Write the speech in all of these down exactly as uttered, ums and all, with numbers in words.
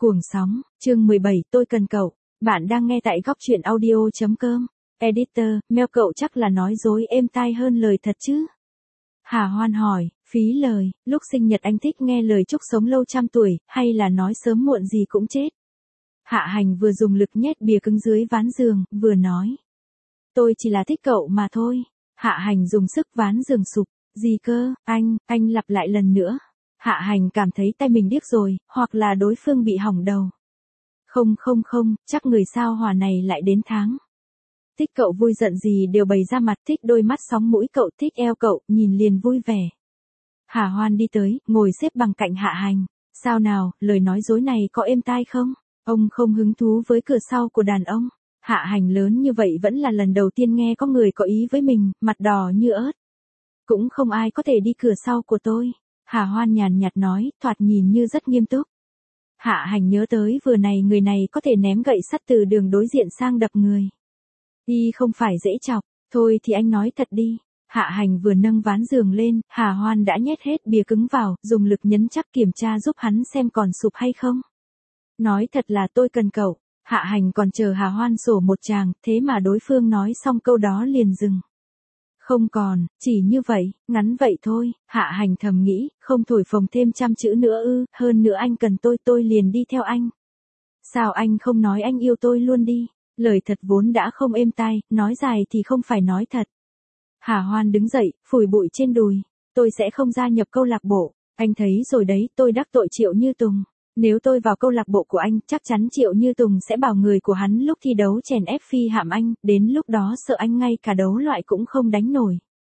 Cuồng sóng, chương mười bảy, tôi cần cậu. Bạn đang nghe tại góc truyện audio chấm com. Editor, mail cậu chắc là nói dối êm tai hơn lời thật chứ? Hà Hoan hỏi, phí lời, lúc sinh nhật anh thích nghe lời chúc sống lâu trăm tuổi, hay là nói sớm muộn gì cũng chết? Hạ Hành vừa dùng lực nhét bìa cứng dưới ván giường, vừa nói. Tôi chỉ là thích cậu mà thôi. Hạ Hành dùng sức ván giường sụp. Gì cơ, anh, anh lặp lại lần nữa. Hạ Hành cảm thấy tay mình điếc rồi, hoặc là đối phương bị hỏng đầu. Không không không, chắc người sao hỏa này lại đến tháng. Thích cậu vui giận gì đều bày ra mặt, thích đôi mắt sóng mũi cậu, thích eo cậu, nhìn liền vui vẻ. Hà Hoan đi tới, ngồi xếp bằng cạnh Hạ Hành. Sao nào, lời nói dối này có êm tai không? Ông không hứng thú với cửa sau của đàn ông. Hạ Hành lớn như vậy vẫn là lần đầu tiên nghe có người có ý với mình, mặt đỏ như ớt. Cũng không ai có thể đi cửa sau của tôi. Hà Hoan nhàn nhạt nói, thoạt nhìn như rất nghiêm túc. Hạ Hành nhớ tới vừa này người này có thể ném gậy sắt từ đường đối diện sang đập người. Đi không phải dễ chọc, thôi thì anh nói thật đi. Hạ Hành vừa nâng ván giường lên, Hà Hoan đã nhét hết bìa cứng vào, dùng lực nhấn chắc kiểm tra giúp hắn xem còn sụp hay không. Nói thật là tôi cần cậu. Hạ Hành còn chờ Hà Hoan sổ một tràng, thế mà đối phương nói xong câu đó liền dừng. Không còn, chỉ như vậy, ngắn vậy thôi. Hạ Hành thầm nghĩ, không thổi phồng thêm trăm chữ nữa ư, hơn nữa anh cần tôi tôi liền đi theo anh. Sao anh không nói anh yêu tôi luôn đi, lời thật vốn đã không êm tai, nói dài thì không phải nói thật. Hà Hoan đứng dậy, phủi bụi trên đùi, tôi sẽ không gia nhập câu lạc bộ, anh thấy rồi đấy, tôi đắc tội Triệu Như Tùng. Nếu tôi vào câu lạc bộ của anh, chắc chắn Triệu Như Tùng sẽ bảo người của hắn lúc thi đấu chèn ép Phi Hạm anh, đến lúc đó sợ anh ngay cả đấu loại cũng không đánh nổi.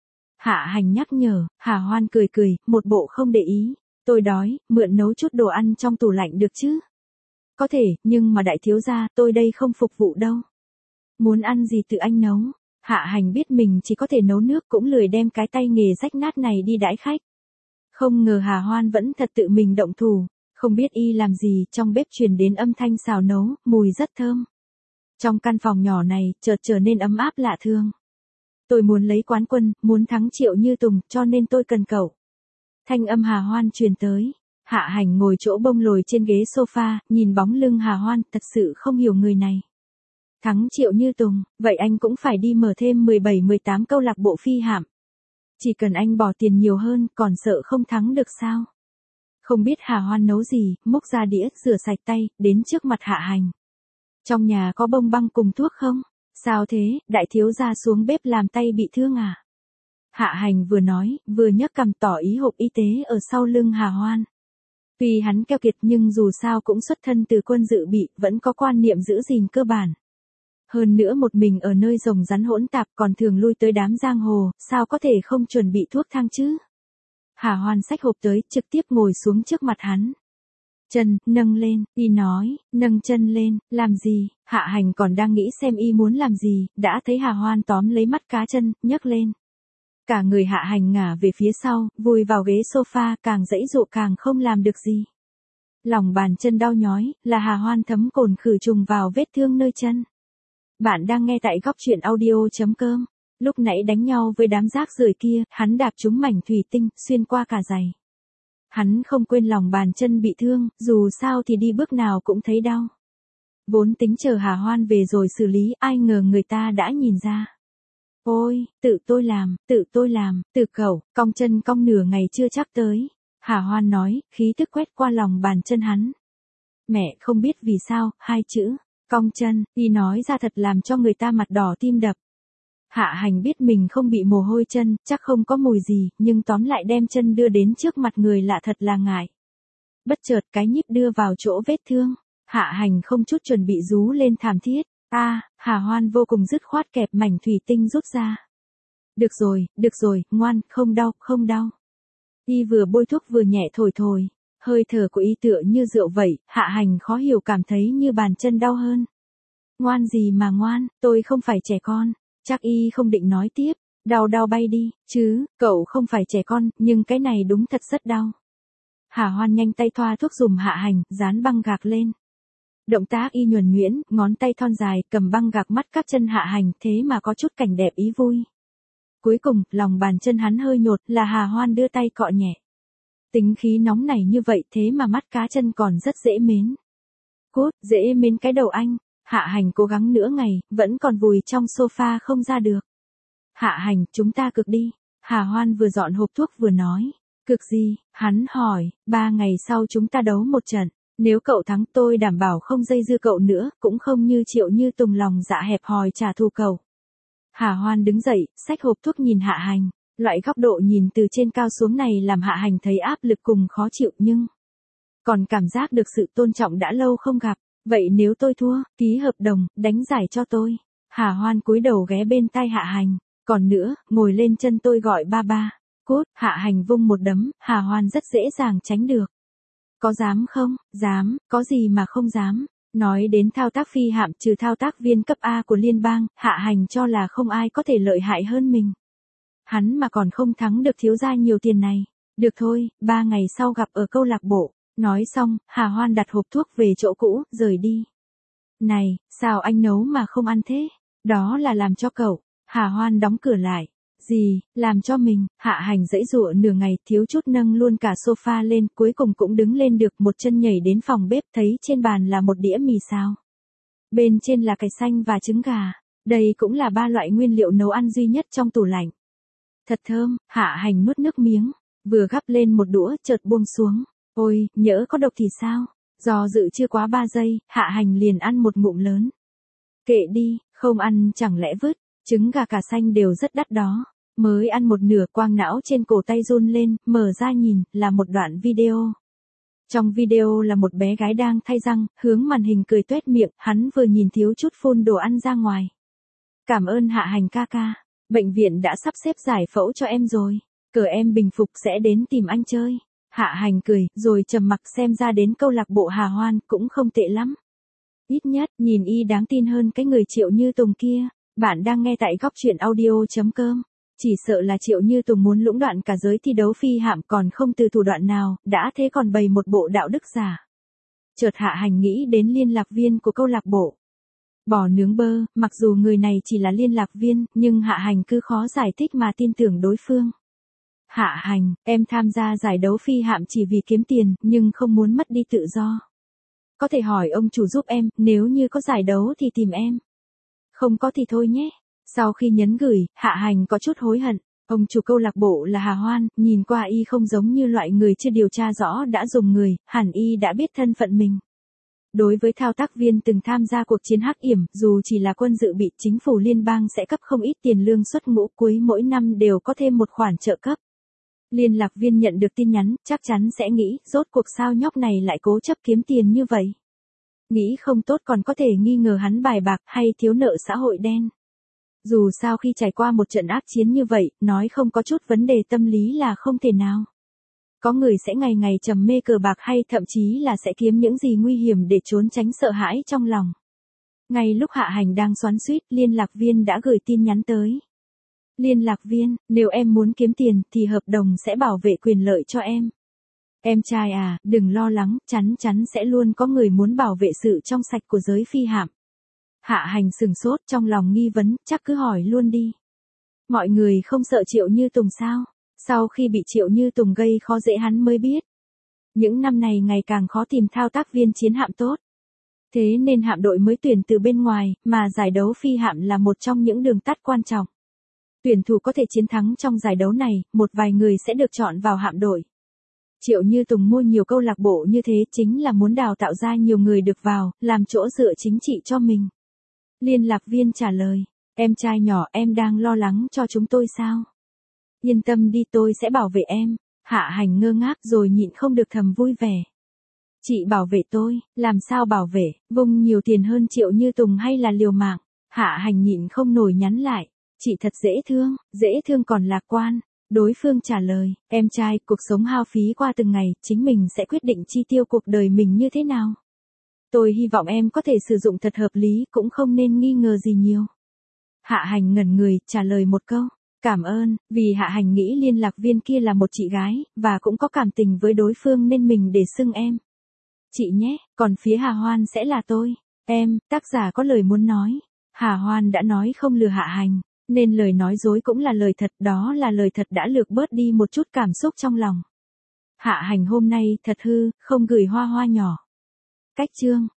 Hạ Hành nhắc nhở, Hà Hoan cười cười, một bộ không để ý. Tôi đói, mượn nấu chút đồ ăn trong tủ lạnh được chứ? Có thể, nhưng mà đại thiếu gia, tôi đây không phục vụ đâu. Muốn ăn gì tự anh nấu. Hạ Hành biết mình chỉ có thể nấu nước, cũng lười đem cái tay nghề rách nát này đi đãi khách. Không ngờ Hà Hoan vẫn thật tự mình động thủ. Không biết y làm gì, trong bếp truyền đến âm thanh xào nấu, mùi rất thơm. Trong căn phòng nhỏ này, chợt trở nên ấm áp lạ thường. Tôi muốn lấy quán quân, muốn thắng Triệu Như Tùng, cho nên tôi cần cậu. Thanh âm Hà Hoan truyền tới. Hạ Hành ngồi chỗ bông lồi trên ghế sofa, nhìn bóng lưng Hà Hoan, thật sự không hiểu người này. Thắng Triệu Như Tùng, vậy anh cũng phải đi mở thêm mười bảy mười tám câu lạc bộ Phi Hạm. Chỉ cần anh bỏ tiền nhiều hơn, còn sợ không thắng được sao? Không biết Hà Hoan nấu gì, múc ra đĩa, rửa sạch tay, đến trước mặt Hạ Hành. Trong nhà có bông băng cùng thuốc không? Sao thế, đại thiếu gia xuống bếp làm tay bị thương à? Hạ Hành vừa nói, vừa nhấc cằm tỏ ý hộp y tế ở sau lưng Hà Hoan. Tuy hắn keo kiệt nhưng dù sao cũng xuất thân từ quân dự bị, vẫn có quan niệm giữ gìn cơ bản. Hơn nữa một mình ở nơi rồng rắn hỗn tạp còn thường lui tới đám giang hồ, sao có thể không chuẩn bị thuốc thang chứ? Hà Hoan xách hộp tới, trực tiếp ngồi xuống trước mặt hắn. Chân, nâng lên, y nói, nâng chân lên, làm gì? Hạ Hành còn đang nghĩ xem y muốn làm gì, đã thấy Hà Hoan tóm lấy mắt cá chân, nhấc lên. Cả người Hạ Hành ngả về phía sau, vùi vào ghế sofa, càng giãy giụa càng không làm được gì. Lòng bàn chân đau nhói, là Hà Hoan thấm cồn khử trùng vào vết thương nơi chân. Bạn đang nghe tại góc truyện audio chấm com. Lúc nãy đánh nhau với đám rác rưởi kia, hắn đạp trúng mảnh thủy tinh, xuyên qua cả giày. Hắn không quên lòng bàn chân bị thương, dù sao thì đi bước nào cũng thấy đau. Vốn tính chờ Hà Hoan về rồi xử lý, ai ngờ người ta đã nhìn ra. Ôi, tự tôi làm, tự tôi làm, tự cậu, cong chân cong nửa ngày chưa chắc tới. Hà Hoan nói, khí tức quét qua lòng bàn chân hắn. Mẹ không biết vì sao, hai chữ, cong chân, y nói ra thật làm cho người ta mặt đỏ tim đập. Hạ Hành biết mình không bị mồ hôi chân, chắc không có mùi gì, nhưng tóm lại đem chân đưa đến trước mặt người lạ thật là ngại. Bất chợt cái nhíp đưa vào chỗ vết thương, Hạ Hành không chút chuẩn bị rú lên thảm thiết. A, à, Hà Hoan vô cùng dứt khoát kẹp mảnh thủy tinh rút ra. Được rồi, được rồi, ngoan, không đau, không đau. Y vừa bôi thuốc vừa nhẹ thổi thổi, hơi thở của y tựa như rượu vậy, Hạ Hành khó hiểu cảm thấy như bàn chân đau hơn. Ngoan gì mà ngoan, tôi không phải trẻ con. Chắc y không định nói tiếp, đau đau bay đi, chứ, cậu không phải trẻ con, nhưng cái này đúng thật rất đau. Hà Hoan nhanh tay thoa thuốc dùm Hạ Hành, dán băng gạc lên. Động tác y nhuần nhuyễn, ngón tay thon dài, cầm băng gạc mắt các chân Hạ Hành, thế mà có chút cảnh đẹp ý vui. Cuối cùng, lòng bàn chân hắn hơi nhột, là Hà Hoan đưa tay cọ nhẹ. Tính khí nóng này như vậy thế mà mắt cá chân còn rất dễ mến. Cút, dễ mến cái đầu anh. Hạ Hành cố gắng nửa ngày, vẫn còn vùi trong sofa không ra được. Hạ Hành, chúng ta cược đi. Hà Hoan vừa dọn hộp thuốc vừa nói. Cược gì? Hắn hỏi, ba ngày sau chúng ta đấu một trận. Nếu cậu thắng tôi đảm bảo không dây dưa cậu nữa, cũng không như Triệu Như Tùng lòng dạ hẹp hòi trả thù cậu. Hà Hoan đứng dậy, xách hộp thuốc nhìn Hạ Hành. Loại góc độ nhìn từ trên cao xuống này làm Hạ Hành thấy áp lực cùng khó chịu nhưng còn cảm giác được sự tôn trọng đã lâu không gặp. Vậy nếu tôi thua, ký hợp đồng, đánh giải cho tôi. Hà Hoan cúi đầu ghé bên tai Hạ Hành. Còn nữa, ngồi lên chân tôi gọi ba ba. Cút, Hạ Hành vung một đấm, Hà Hoan rất dễ dàng tránh được. Có dám không? Dám, có gì mà không dám. Nói đến thao tác phi hạm trừ thao tác viên cấp A của liên bang, Hạ Hành cho là không ai có thể lợi hại hơn mình. Hắn mà còn không thắng được thiếu gia nhiều tiền này. Được thôi, ba ngày sau gặp ở câu lạc bộ. Nói xong, Hà Hoan đặt hộp thuốc về chỗ cũ, rời đi. Này, sao anh nấu mà không ăn thế? Đó là làm cho cậu. Hà Hoan đóng cửa lại. Gì, làm cho mình? Hạ Hành giãy giụa nửa ngày, thiếu chút nâng luôn cả sofa lên, cuối cùng cũng đứng lên được, một chân nhảy đến phòng bếp, thấy trên bàn là một đĩa mì xào. Bên trên là cải xanh và trứng gà. Đây cũng là ba loại nguyên liệu nấu ăn duy nhất trong tủ lạnh. Thật thơm. Hạ Hành nuốt nước miếng, vừa gắp lên một đũa, chợt buông xuống. Ôi, nhỡ có độc thì sao? Do dự chưa quá ba giây, Hạ Hành liền ăn một ngụm lớn. Kệ đi, không ăn chẳng lẽ vứt. Trứng gà cà xanh đều rất đắt đó. Mới ăn một nửa, quang não trên cổ tay run lên, mở ra nhìn, là một đoạn video. Trong video là một bé gái đang thay răng, hướng màn hình cười tuét miệng, hắn vừa nhìn thiếu chút phun đồ ăn ra ngoài. Cảm ơn Hạ Hành ca ca. Bệnh viện đã sắp xếp giải phẫu cho em rồi. Cờ em bình phục sẽ đến tìm anh chơi. Hạ Hành cười, rồi trầm mặc, xem ra đến câu lạc bộ Hà Hoan cũng không tệ lắm. Ít nhất, nhìn y đáng tin hơn cái người Triệu Như Tùng kia. Bạn đang nghe tại góc truyện audio chấm com. Chỉ sợ là Triệu Như Tùng muốn lũng đoạn cả giới thi đấu phi hạm còn không từ thủ đoạn nào, đã thế còn bày một bộ đạo đức giả. Chợt Hạ Hành nghĩ đến liên lạc viên của câu lạc bộ. Bò nướng bơ, mặc dù người này chỉ là liên lạc viên, nhưng Hạ Hành cứ khó giải thích mà tin tưởng đối phương. Hạ Hành, em tham gia giải đấu phi hạm chỉ vì kiếm tiền, nhưng không muốn mất đi tự do. Có thể hỏi ông chủ giúp em, nếu như có giải đấu thì tìm em. Không có thì thôi nhé. Sau khi nhấn gửi, Hạ Hành có chút hối hận. Ông chủ câu lạc bộ là Hà Hoan, nhìn qua y không giống như loại người chưa điều tra rõ đã dùng người, hẳn y đã biết thân phận mình. Đối với thao tác viên từng tham gia cuộc chiến hắc yểm, dù chỉ là quân dự bị, chính phủ liên bang sẽ cấp không ít tiền lương suất ngũ cuối mỗi năm đều có thêm một khoản trợ cấp. Liên lạc viên nhận được tin nhắn, chắc chắn sẽ nghĩ, rốt cuộc sao nhóc này lại cố chấp kiếm tiền như vậy. Nghĩ không tốt còn có thể nghi ngờ hắn bài bạc hay thiếu nợ xã hội đen. Dù sao khi trải qua một trận ác chiến như vậy, nói không có chút vấn đề tâm lý là không thể nào. Có người sẽ ngày ngày trầm mê cờ bạc hay thậm chí là sẽ kiếm những gì nguy hiểm để trốn tránh sợ hãi trong lòng. Ngay lúc Hạ Hành đang xoắn xuýt, liên lạc viên đã gửi tin nhắn tới. Liên lạc viên, nếu em muốn kiếm tiền thì hợp đồng sẽ bảo vệ quyền lợi cho em. Em trai à, đừng lo lắng, chắn chắn sẽ luôn có người muốn bảo vệ sự trong sạch của giới phi hạm. Hạ Hành sừng sốt, trong lòng nghi vấn, chắc cứ hỏi luôn đi. Mọi người không sợ Triệu Như Tùng sao? Sau khi bị Triệu Như Tùng gây khó dễ hắn mới biết. Những năm này ngày càng khó tìm thao tác viên chiến hạm tốt. Thế nên hạm đội mới tuyển từ bên ngoài, mà giải đấu phi hạm là một trong những đường tắt quan trọng. Tuyển thủ có thể chiến thắng trong giải đấu này, một vài người sẽ được chọn vào hạm đội. Triệu Như Tùng mua nhiều câu lạc bộ như thế chính là muốn đào tạo ra nhiều người được vào, làm chỗ dựa chính trị cho mình. Liên lạc viên trả lời, em trai nhỏ, em đang lo lắng cho chúng tôi sao? Yên tâm đi, tôi sẽ bảo vệ em. Hạ Hành ngơ ngác rồi nhịn không được thầm vui vẻ. Chị bảo vệ tôi, làm sao bảo vệ, vung nhiều tiền hơn Triệu Như Tùng hay là liều mạng? Hạ Hành nhịn không nổi nhắn lại, chị thật dễ thương, dễ thương còn lạc quan. Đối phương trả lời, em trai, cuộc sống hao phí qua từng ngày, chính mình sẽ quyết định chi tiêu cuộc đời mình như thế nào. Tôi hy vọng em có thể sử dụng thật hợp lý, cũng không nên nghi ngờ gì nhiều. Hạ Hành ngẩn người, trả lời một câu, cảm ơn, vì Hạ Hành nghĩ liên lạc viên kia là một chị gái, và cũng có cảm tình với đối phương nên mình để xưng em. Chị nhé, còn phía Hà Hoan sẽ là tôi. Em, tác giả có lời muốn nói. Hà Hoan đã nói không lừa Hạ Hành, nên lời nói dối cũng là lời thật, đó là lời thật đã lược bớt đi một chút cảm xúc trong lòng. Hạ Hành hôm nay thật hư, không gửi hoa hoa nhỏ. Cách chương